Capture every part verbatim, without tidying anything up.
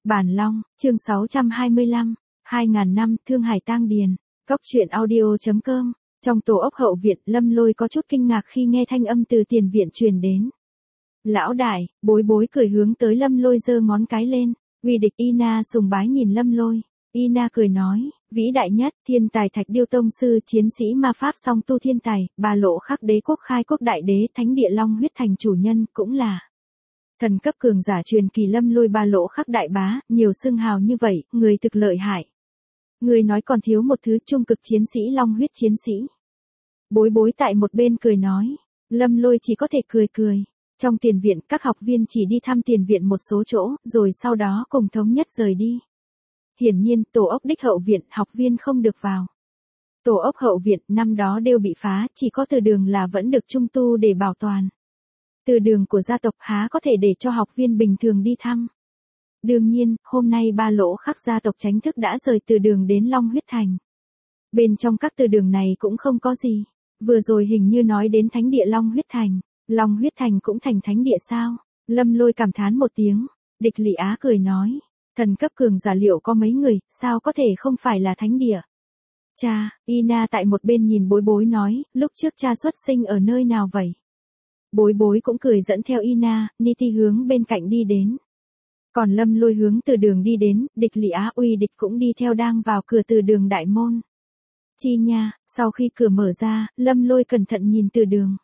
Bản Long, chương sáu trăm hai mươi lăm, hai nghìn năm, Thương Hải Tang Điền, Cốc truyện audio chấm com. Trong tổ ốc hậu viện, Lâm Lôi có chút kinh ngạc khi nghe thanh âm từ tiền viện truyền đến. Lão đại, Bối Bối cười hướng tới Lâm Lôi giơ ngón cái lên, uy địch. Ina sùng bái nhìn Lâm Lôi. Ina cười nói, vĩ đại nhất, thiên tài Thạch Điêu tông sư, chiến sĩ ma pháp song tu thiên tài, Ba Lộ Khắc đế quốc khai quốc đại đế, thánh địa Long huyết thành chủ nhân, cũng là thần cấp cường giả truyền kỳ. Lâm Lôi Ba Lộ Khắc đại bá, nhiều xưng hào như vậy, người thực lợi hại. Người nói còn thiếu một thứ, trung cực chiến sĩ, Long huyết chiến sĩ. Bối Bối tại một bên cười nói. Lâm Lôi chỉ có thể cười cười. Trong tiền viện, các học viên chỉ đi thăm tiền viện một số chỗ, rồi sau đó cùng thống nhất rời đi. Hiển nhiên, tổ ốc đích hậu viện, học viên không được vào. Tổ ốc hậu viện, năm đó đều bị phá, chỉ có từ đường là vẫn được trung tu để bảo toàn. Từ đường của gia tộc há có thể để cho học viên bình thường đi thăm. Đương nhiên, hôm nay Ba Lộ Khắc gia tộc chính thức đã rời từ đường đến Long huyết thành. Bên trong các từ đường này cũng không có gì. Vừa rồi hình như nói đến thánh địa Long huyết thành. Long huyết thành cũng thành thánh địa sao? Lâm Lôi cảm thán một tiếng. Địch Lị Á cười nói. Thần cấp cường giả liệu có mấy người, sao có thể không phải là thánh địa? Cha, Ina tại một bên nhìn Bối Bối nói, lúc trước cha xuất sinh ở nơi nào vậy? Bối Bối cũng cười dẫn theo Ina, Niti hướng bên cạnh đi đến. Còn Lâm Lôi hướng từ đường đi đến, Địch Lị Á uy địch cũng đi theo đang vào cửa từ đường đại môn. Chi nha, sau khi cửa mở ra, Lâm Lôi cẩn thận nhìn từ đường.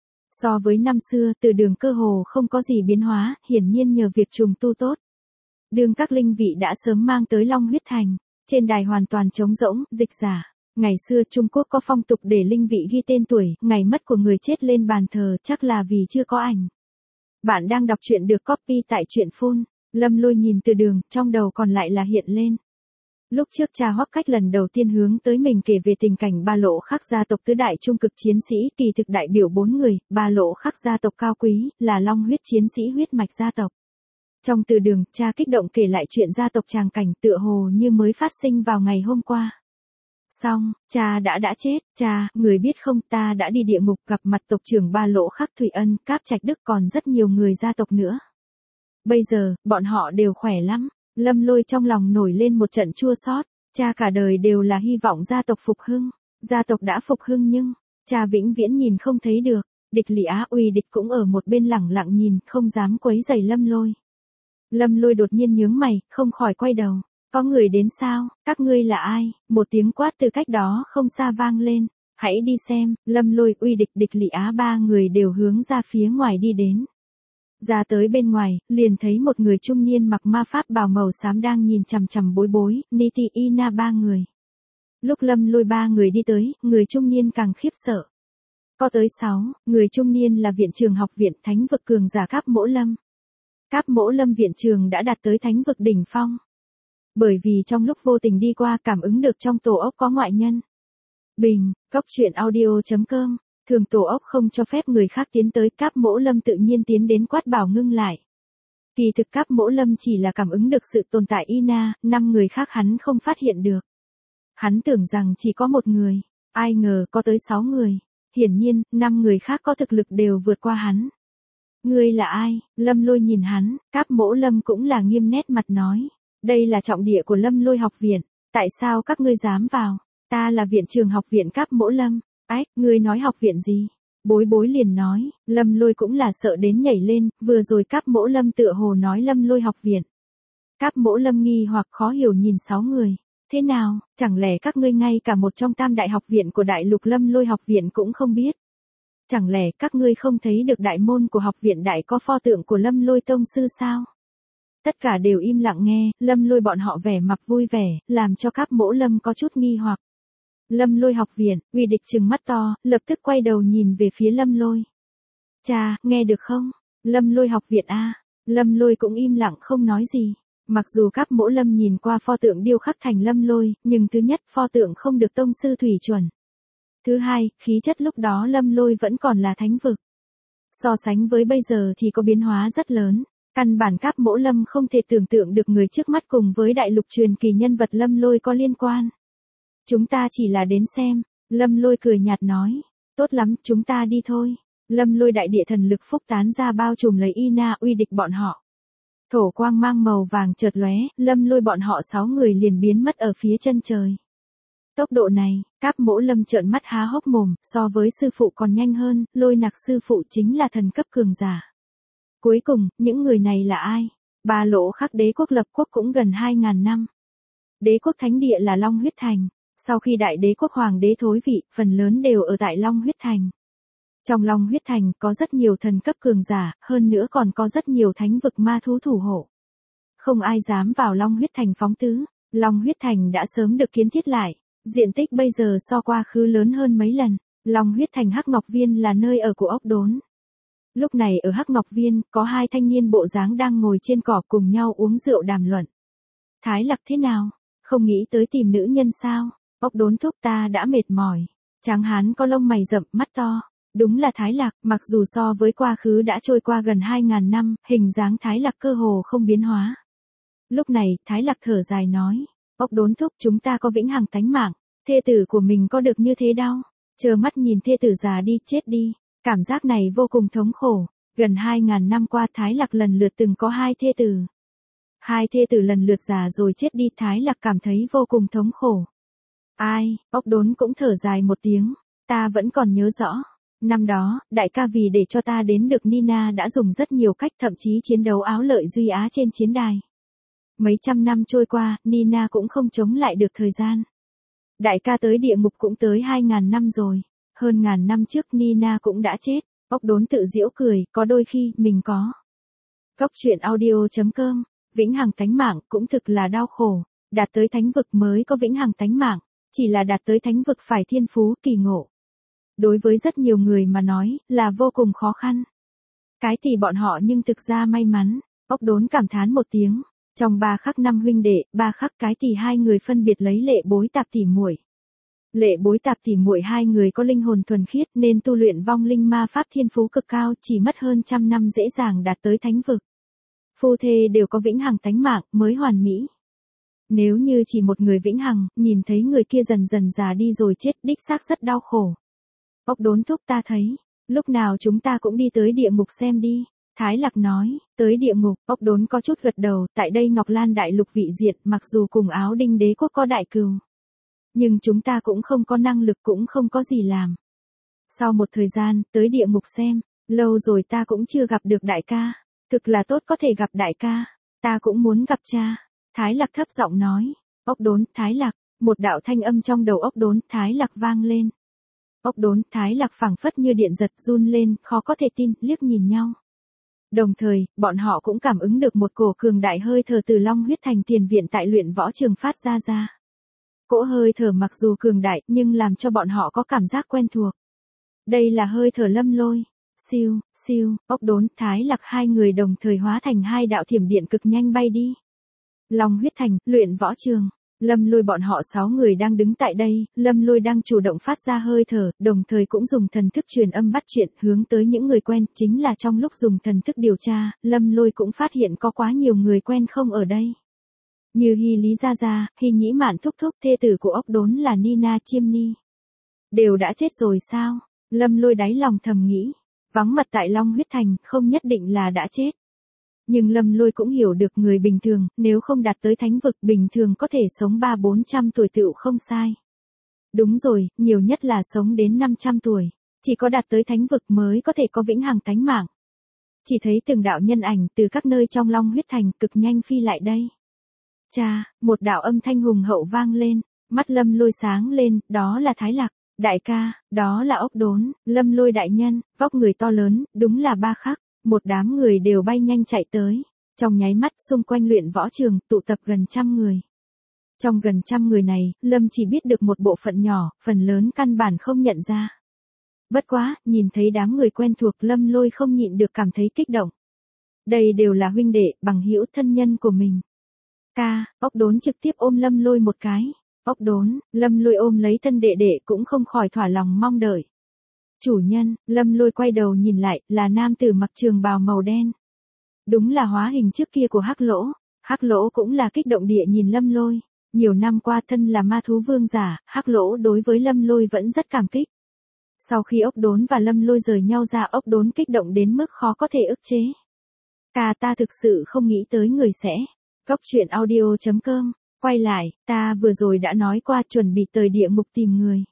So với năm xưa, từ đường cơ hồ không có gì biến hóa, hiển nhiên nhờ việc trùng tu tốt. Đường các linh vị đã sớm mang tới Long huyết thành, trên đài hoàn toàn trống rỗng, dịch giả. Ngày xưa Trung Quốc có phong tục để linh vị ghi tên tuổi, ngày mất của người chết lên bàn thờ, chắc là vì chưa có ảnh. Bạn đang đọc truyện được copy tại truyện phun. Lâm Lôi nhìn từ đường, trong đầu còn lại là hiện lên. Lúc trước cha Hoắc Cách lần đầu tiên hướng tới mình kể về tình cảnh Ba Lộ Khắc gia tộc tứ đại trung cực chiến sĩ, kỳ thực đại biểu bốn người, Ba Lộ Khắc gia tộc cao quý, là Long huyết chiến sĩ huyết mạch gia tộc. Trong từ đường, cha kích động kể lại chuyện gia tộc tràng cảnh tựa hồ như mới phát sinh vào ngày hôm qua. Xong, cha đã đã chết, cha, người biết không, ta đã đi địa ngục gặp mặt tộc trưởng Ba Lộ Khắc Thủy Ân, Cáp Trạch Đức, còn rất nhiều người gia tộc nữa. Bây giờ, bọn họ đều khỏe lắm. Lâm Lôi trong lòng nổi lên một trận chua xót. Cha cả đời đều là hy vọng gia tộc phục hưng. Gia tộc đã phục hưng nhưng, cha vĩnh viễn nhìn không thấy được. Địch Lị Á uy địch cũng ở một bên lẳng lặng nhìn, không dám quấy rầy Lâm Lôi. Lâm Lôi đột nhiên nhướng mày, không khỏi quay đầu. Có người đến sao, các ngươi là ai? Một tiếng quát từ cách đó không xa vang lên. Hãy đi xem. Lâm Lôi, uy địch, Địch Lị Á ba người đều hướng ra phía ngoài đi đến. Ra tới bên ngoài, liền thấy một người trung niên mặc ma pháp bào màu xám đang nhìn chằm chằm Bối Bối, Niti, Ina ba người. Lúc Lâm Lôi ba người đi tới, người trung niên càng khiếp sợ. Có tới sáu, người trung niên là viện trường học viện thánh vực cường giả Cáp Mỗ Lâm. Cáp Mỗ Lâm viện trường đã đạt tới thánh vực đỉnh phong. Bởi vì trong lúc vô tình đi qua cảm ứng được trong tổ ốc có ngoại nhân. Bình, Cốc truyện audio chấm com. Thường tổ ốc không cho phép người khác tiến tới, Cáp Mỗ Lâm tự nhiên tiến đến quát bảo ngưng lại. Kỳ thực Cáp Mỗ Lâm chỉ là cảm ứng được sự tồn tại Ina, năm người khác hắn không phát hiện được. Hắn tưởng rằng chỉ có một người, ai ngờ có tới sáu người. Hiển nhiên, năm người khác có thực lực đều vượt qua hắn. Ngươi là ai? Lâm Lôi nhìn hắn, Cáp Mỗ Lâm cũng là nghiêm nét mặt nói. Đây là trọng địa của Lâm Lôi học viện, tại sao các ngươi dám vào? Ta là viện trường học viện Cáp Mỗ Lâm. Ách, ngươi nói học viện gì? Bối Bối liền nói, Lâm Lôi cũng là sợ đến nhảy lên, vừa rồi Cáp Mỗ Lâm tựa hồ nói Lâm Lôi học viện. Cáp Mỗ Lâm nghi hoặc khó hiểu nhìn sáu người. Thế nào, chẳng lẽ các ngươi ngay cả một trong tam đại học viện của đại lục Lâm Lôi học viện cũng không biết? Chẳng lẽ các ngươi không thấy được đại môn của học viện đại có pho tượng của Lâm Lôi tông sư sao? Tất cả đều im lặng nghe, Lâm Lôi bọn họ vẻ mặt vui vẻ, làm cho Cáp Mỗ Lâm có chút nghi hoặc. Lâm Lôi học viện, uy địch trừng mắt to, lập tức quay đầu nhìn về phía Lâm Lôi. Cha, nghe được không? Lâm Lôi học viện a. Lâm Lôi cũng im lặng không nói gì. Mặc dù Cáp Mỗ Lâm nhìn qua pho tượng điêu khắc thành Lâm Lôi, nhưng thứ nhất, pho tượng không được tông sư thủy chuẩn. Thứ hai, khí chất lúc đó Lâm Lôi vẫn còn là thánh vực. So sánh với bây giờ thì có biến hóa rất lớn. Căn bản Cáp Mỗ Lâm không thể tưởng tượng được người trước mắt cùng với đại lục truyền kỳ nhân vật Lâm Lôi có liên quan. Chúng ta chỉ là đến xem. Lâm Lôi cười nhạt nói. Tốt lắm, chúng ta đi thôi. Lâm Lôi đại địa thần lực phúc tán ra bao trùm lấy Ina uy địch bọn họ. Thổ quang mang màu vàng chợt lóe, Lâm Lôi bọn họ sáu người liền biến mất ở phía chân trời. Tốc độ này, Cáp Mỗ Lâm trợn mắt há hốc mồm, so với sư phụ còn nhanh hơn, Lôi Nặc sư phụ chính là thần cấp cường giả. Cuối cùng, những người này là ai? Ba lỗ khắc đế quốc lập quốc cũng gần hai ngàn năm. Đế quốc thánh địa là Long Huyết Thành. Sau khi đại đế quốc hoàng đế thối vị, phần lớn đều ở tại Long Huyết Thành. Trong Long Huyết Thành có rất nhiều thần cấp cường giả, hơn nữa còn có rất nhiều thánh vực ma thú thủ hộ. Không ai dám vào Long Huyết Thành phóng tứ. Long Huyết Thành đã sớm được kiến thiết lại. Diện tích bây giờ so quá khứ lớn hơn mấy lần. Long Huyết Thành Hắc Ngọc Viên là nơi ở của ốc đốn. Lúc này ở Hắc Ngọc Viên, có hai thanh niên bộ dáng đang ngồi trên cỏ cùng nhau uống rượu đàm luận. Thái Lạc thế nào? Không nghĩ tới tìm nữ nhân sao? Ốc đốn thúc ta đã mệt mỏi. Tráng hán có lông mày rậm, mắt to. Đúng là Thái Lạc, mặc dù so với quá khứ đã trôi qua gần hai ngàn năm, hình dáng Thái Lạc cơ hồ không biến hóa. Lúc này, Thái Lạc thở dài nói. Ốc đốn thúc chúng ta có vĩnh hằng tánh mạng. Thê tử của mình có được như thế đâu. Chờ mắt nhìn thê tử già đi, chết đi. Cảm giác này vô cùng thống khổ. Gần hai ngàn năm qua Thái Lạc lần lượt từng có hai thê tử. Hai thê tử lần lượt già rồi chết đi, Thái Lạc cảm thấy vô cùng thống khổ. Ai, ốc đốn cũng thở dài một tiếng. Ta vẫn còn nhớ rõ. Năm đó, đại ca vì để cho ta đến được Nina đã dùng rất nhiều cách, thậm chí chiến đấu áo lợi duy á trên chiến đài. Mấy trăm năm trôi qua, Nina cũng không chống lại được thời gian. Đại ca tới địa ngục cũng tới hai ngàn năm rồi. Hơn ngàn năm trước Nina cũng đã chết. Ốc đốn tự giễu cười, có đôi khi, mình có. Cốc truyện audio chấm com, vĩnh hằng tánh mạng cũng thực là đau khổ. Đạt tới thánh vực mới có vĩnh hằng tánh mạng. Chỉ là đạt tới thánh vực phải thiên phú kỳ ngộ. Đối với rất nhiều người mà nói, là vô cùng khó khăn. Cái thì bọn họ nhưng thực ra may mắn. Ốc đốn cảm thán một tiếng. Trong ba khắc năm huynh đệ, ba khắc cái thì hai người phân biệt lấy Lệ Bối Tạp tỉ muội. Lệ Bối Tạp tỉ muội hai người có linh hồn thuần khiết nên tu luyện vong linh ma pháp thiên phú cực cao, chỉ mất hơn trăm năm dễ dàng đạt tới thánh vực. Phu thê đều có vĩnh hằng tánh mạng, mới hoàn mỹ. Nếu như chỉ một người vĩnh hằng, nhìn thấy người kia dần dần già đi rồi chết, đích xác rất đau khổ. Ốc đốn thúc ta thấy, lúc nào chúng ta cũng đi tới địa ngục xem đi. Thái Lạc nói, tới địa ngục, ốc đốn có chút gật đầu, tại đây Ngọc Lan đại lục vị diện, mặc dù cùng Áo Đinh đế quốc có đại cừu. Nhưng chúng ta cũng không có năng lực, cũng không có gì làm. Sau một thời gian, tới địa ngục xem, lâu rồi ta cũng chưa gặp được đại ca. Thực là tốt có thể gặp đại ca, ta cũng muốn gặp cha. Thái Lạc thấp giọng nói, ốc đốn, Thái Lạc, một đạo thanh âm trong đầu ốc đốn, Thái Lạc vang lên. Ốc đốn, Thái Lạc phảng phất như điện giật run lên, khó có thể tin, liếc nhìn nhau. Đồng thời, bọn họ cũng cảm ứng được một cổ cường đại hơi thở từ Long Huyết Thành tiền viện tại luyện võ trường phát ra ra. Cỗ hơi thở mặc dù cường đại, nhưng làm cho bọn họ có cảm giác quen thuộc. Đây là hơi thở Lâm Lôi. Siêu, siêu, ốc đốn, Thái Lạc hai người đồng thời hóa thành hai đạo thiểm điện cực nhanh bay đi. Long Huyết Thành, luyện võ trường. Lâm Lôi bọn họ sáu người đang đứng tại đây, Lâm Lôi đang chủ động phát ra hơi thở, đồng thời cũng dùng thần thức truyền âm bắt chuyện hướng tới những người quen, chính là trong lúc dùng thần thức điều tra, Lâm Lôi cũng phát hiện có quá nhiều người quen không ở đây. Như Hy Lý Gia Gia, Hy Nhĩ Mạn thúc thúc, thê tử của ốc đốn là Nina Chiêm Ni. Đều đã chết rồi sao? Lâm Lôi đáy lòng thầm nghĩ, vắng mặt tại Long Huyết Thành, không nhất định là đã chết. Nhưng Lâm Lôi cũng hiểu được người bình thường, nếu không đạt tới thánh vực bình thường có thể sống ba bốn trăm tuổi tựu không sai. Đúng rồi, nhiều nhất là sống đến năm trăm tuổi. Chỉ có đạt tới thánh vực mới có thể có vĩnh hằng tánh mạng. Chỉ thấy từng đạo nhân ảnh từ các nơi trong Long Huyết Thành cực nhanh phi lại đây. Cha, một đạo âm thanh hùng hậu vang lên, mắt Lâm Lôi sáng lên, đó là Thái Lạc. Đại ca, đó là ốc đốn, Lâm Lôi đại nhân, vóc người to lớn, đúng là ba khắc. Một đám người đều bay nhanh chạy tới. Trong nháy mắt xung quanh luyện võ trường tụ tập gần trăm người. Trong gần trăm người này, Lâm chỉ biết được một bộ phận nhỏ, phần lớn căn bản không nhận ra. Bất quá, nhìn thấy đám người quen thuộc Lâm Lôi không nhịn được cảm thấy kích động. Đây đều là huynh đệ, bằng hữu thân nhân của mình. Ca, ốc đốn trực tiếp ôm Lâm Lôi một cái. Ốc đốn, Lâm Lôi ôm lấy thân đệ đệ cũng không khỏi thỏa lòng mong đợi. Chủ nhân, Lâm Lôi quay đầu nhìn lại, là nam tử mặc trường bào màu đen. Đúng là hóa hình trước kia của Hắc Lỗ. Hắc Lỗ cũng là kích động địa nhìn Lâm Lôi. Nhiều năm qua thân là ma thú vương giả, Hắc Lỗ đối với Lâm Lôi vẫn rất cảm kích. Sau khi ốc đốn và Lâm Lôi rời nhau ra, ốc đốn kích động đến mức khó có thể ức chế. Ca ta thực sự không nghĩ tới người sẽ. Góc truyện audio chấm com, quay lại, ta vừa rồi đã nói qua chuẩn bị tới địa ngục tìm người.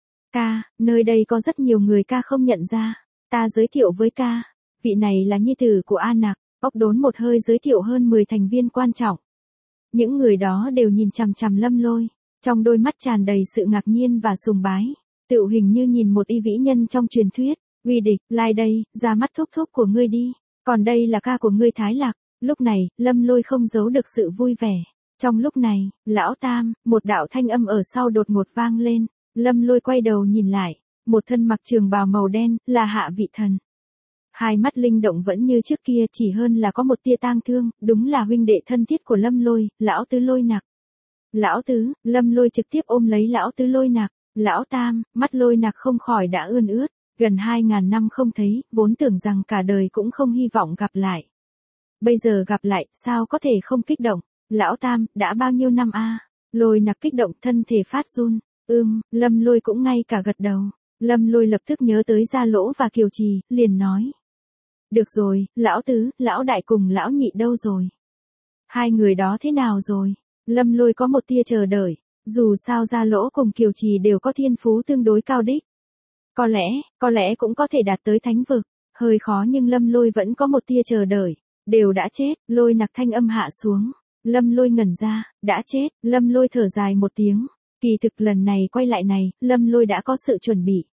Ca, nơi đây có rất nhiều người ca không nhận ra. Ta giới thiệu với ca, vị này là nhi tử của A Nặc. Ốc Đốn một hơi giới thiệu hơn mười thành viên quan trọng. Những người đó đều nhìn chằm chằm Lâm Lôi, trong đôi mắt tràn đầy sự ngạc nhiên và sùng bái, tựu hình như nhìn một y vĩ nhân trong truyền thuyết. Uy Địch, lai đây, ra mắt thúc thúc của ngươi đi, còn đây là ca của ngươi Thái Lạc. Lúc này, Lâm Lôi không giấu được sự vui vẻ. Trong lúc này, lão Tam, một đạo thanh âm ở sau đột ngột vang lên. Lâm Lôi quay đầu nhìn lại, một thân mặc trường bào màu đen, là Hạ Vị Thần. Hai mắt linh động vẫn như trước kia, chỉ hơn là có một tia tang thương, đúng là huynh đệ thân thiết của Lâm Lôi, lão tứ Lôi Nặc. Lão tứ, Lâm Lôi trực tiếp ôm lấy lão tứ Lôi Nặc. Lão Tam, mắt Lôi Nặc không khỏi đã ươn ướt, gần hai ngàn năm không thấy, vốn tưởng rằng cả đời cũng không hy vọng gặp lại. Bây giờ gặp lại, sao có thể không kích động? Lão Tam, đã bao nhiêu năm a? Lôi Nặc kích động, thân thể phát run. Ưm, Lâm Lôi cũng ngay cả gật đầu. Lâm Lôi lập tức nhớ tới Gia Lỗ và Kiều Trì, liền nói. Được rồi, lão tứ, lão đại cùng lão nhị đâu rồi? Hai người đó thế nào rồi? Lâm Lôi có một tia chờ đợi, dù sao Gia Lỗ cùng Kiều Trì đều có thiên phú tương đối cao đích. Có lẽ, có lẽ cũng có thể đạt tới thánh vực, hơi khó nhưng Lâm Lôi vẫn có một tia chờ đợi, đều đã chết. Lôi Nặc thanh âm hạ xuống. Lâm Lôi ngẩn ra, đã chết. Lâm Lôi thở dài một tiếng, kỳ thực lần này quay lại này, Lâm Lôi đã có sự chuẩn bị.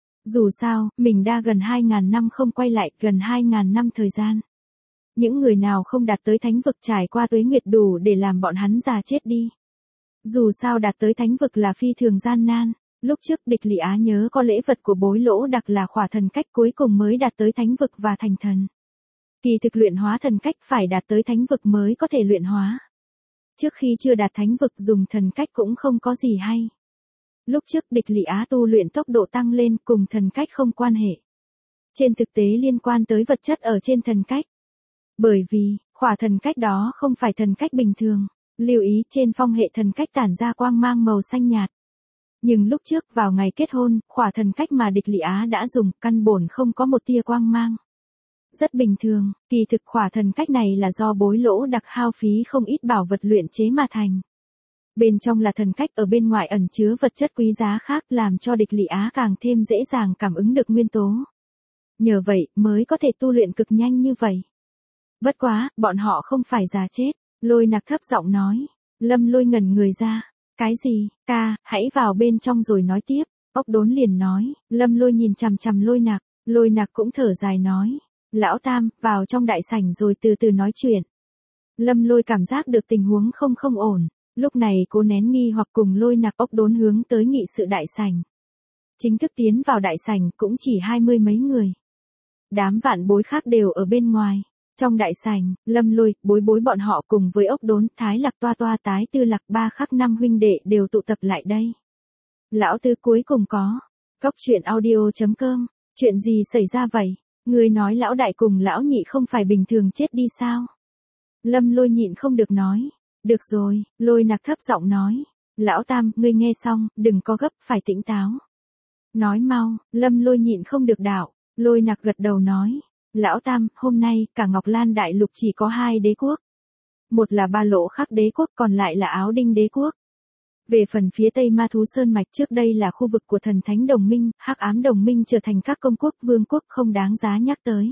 Dù sao, mình đã gần hai ngàn năm không quay lại, gần hai ngàn năm thời gian. Những người nào không đạt tới thánh vực trải qua tuế nguyệt đủ để làm bọn hắn già chết đi. Dù sao đạt tới thánh vực là phi thường gian nan. Lúc trước Địch Lị Á nhớ có lễ vật của Bối Lỗ Đặc là khỏa thần cách cuối cùng mới đạt tới thánh vực và thành thần. Kỳ thực luyện hóa thần cách phải đạt tới thánh vực mới có thể luyện hóa. Trước khi chưa đạt thánh vực dùng thần cách cũng không có gì hay. Lúc trước Địch Lị Á tu luyện tốc độ tăng lên cùng thần cách không quan hệ. Trên thực tế liên quan tới vật chất ở trên thần cách. Bởi vì, khỏa thần cách đó không phải thần cách bình thường. Lưu ý trên phong hệ thần cách tản ra quang mang màu xanh nhạt. Nhưng lúc trước vào ngày kết hôn, khỏa thần cách mà Địch Lị Á đã dùng căn bổn không có một tia quang mang. Rất bình thường, kỳ thực khỏa thần cách này là do Bối Lỗ Đặc hao phí không ít bảo vật luyện chế mà thành. Bên trong là thần cách, ở bên ngoài ẩn chứa vật chất quý giá khác làm cho Địch Lị Á càng thêm dễ dàng cảm ứng được nguyên tố. Nhờ vậy mới có thể tu luyện cực nhanh như vậy. Bất quá, bọn họ không phải già chết. Lôi Nặc thấp giọng nói. Lâm Lôi ngẩn người ra. Cái gì? Ca, hãy vào bên trong rồi nói tiếp. Ốc Đốn liền nói. Lâm Lôi nhìn chằm chằm Lôi Nặc. Lôi Nặc cũng thở dài nói. Lão Tam, vào trong đại sảnh rồi từ từ nói chuyện. Lâm Lôi cảm giác được tình huống không không ổn. Lúc này cô nén nghi hoặc cùng Lôi Nặc Ốc Đốn hướng tới nghị sự đại sảnh. Chính thức tiến vào đại sảnh cũng chỉ hai mươi mấy người. Đám vạn bối khác đều ở bên ngoài. Trong đại sảnh, Lâm Lôi, Bối Bối bọn họ cùng với Ốc Đốn, Thái Lạc Toa Toa Tái Tư Lạc ba khắc năm huynh đệ đều tụ tập lại đây. Lão Tứ cuối cùng có. Góc truyện audio chấm com. Chuyện gì xảy ra vậy? Người nói lão đại cùng lão nhị không phải bình thường chết đi sao? Lâm Lôi nhịn không được nói. Được rồi, Lôi Nặc thấp giọng nói. Lão Tam, ngươi nghe xong, đừng có gấp, phải tỉnh táo. Nói mau, Lâm Lôi nhịn không được đạo. Lôi Nặc gật đầu nói. Lão Tam, hôm nay, cả Ngọc Lan Đại Lục chỉ có hai đế quốc. Một là Ba Lỗ Khắc đế quốc, còn lại là Áo Đinh đế quốc. Về phần phía Tây Ma Thú Sơn Mạch, trước đây là khu vực của Thần Thánh Đồng Minh, Hắc Ám Đồng Minh trở thành các công quốc vương quốc không đáng giá nhắc tới.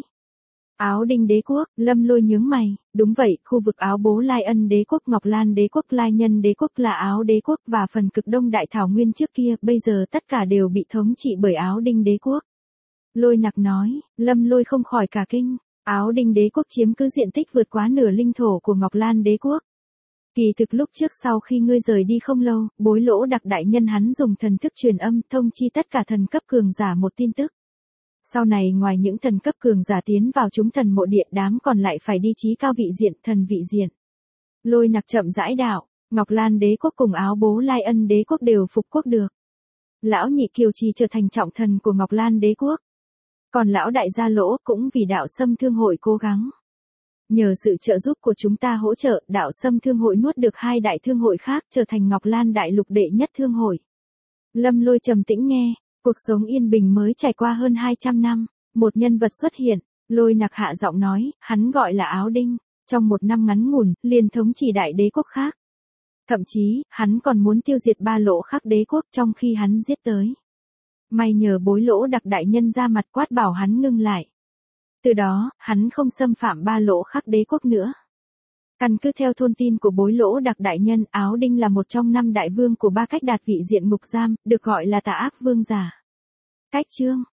Áo Đinh đế quốc, Lâm Lôi nhướng mày, đúng vậy, khu vực Áo Bố Lai Ân đế quốc, Ngọc Lan đế quốc, Lai Nhân đế quốc là Áo đế quốc và phần cực đông đại thảo nguyên trước kia, bây giờ tất cả đều bị thống trị bởi Áo Đinh đế quốc. Lôi Nặc nói. Lâm Lôi không khỏi cả kinh. Áo Đinh đế quốc chiếm cứ diện tích vượt quá nửa linh thổ của Ngọc Lan đế quốc. Kỳ thực lúc trước sau khi ngươi rời đi không lâu, Bối Lỗ Đặc đại nhân hắn dùng thần thức truyền âm thông chi tất cả thần cấp cường giả một tin tức. Sau này ngoài những thần cấp cường giả tiến vào chúng thần mộ địa, đám còn lại phải đi chí cao vị diện, thần vị diện. Lôi Nặc chậm rãi đạo. Ngọc Lan đế quốc cùng Áo Bố Lai Ân đế quốc đều phục quốc được. Lão nhị Kiều Trì trở thành trọng thần của Ngọc Lan đế quốc. Còn lão đại Gia Lỗ cũng vì đạo Sâm Thương hội cố gắng. Nhờ sự trợ giúp của chúng ta hỗ trợ, đạo Sâm Thương hội nuốt được hai đại thương hội khác, trở thành Ngọc Lan Đại Lục đệ nhất thương hội. Lâm Lôi trầm tĩnh nghe, cuộc sống yên bình mới trải qua hơn hai trăm năm, một nhân vật xuất hiện, Lôi Nặc hạ giọng nói, hắn gọi là Áo Đinh, trong một năm ngắn ngủn, liền thống trị đại đế quốc khác. Thậm chí, hắn còn muốn tiêu diệt ba lỗ khác đế quốc trong khi hắn giết tới. May nhờ Bối Lỗ Đặc đại nhân ra mặt quát bảo hắn ngưng lại. Từ đó, hắn không xâm phạm ba lỗ khác đế quốc nữa. Căn cứ theo thông tin của Bối Lỗ Đặc đại nhân, Áo Đinh là một trong năm đại vương của ba cách đạt vị diện ngục giam, được gọi là tà ác vương giả. Cách chương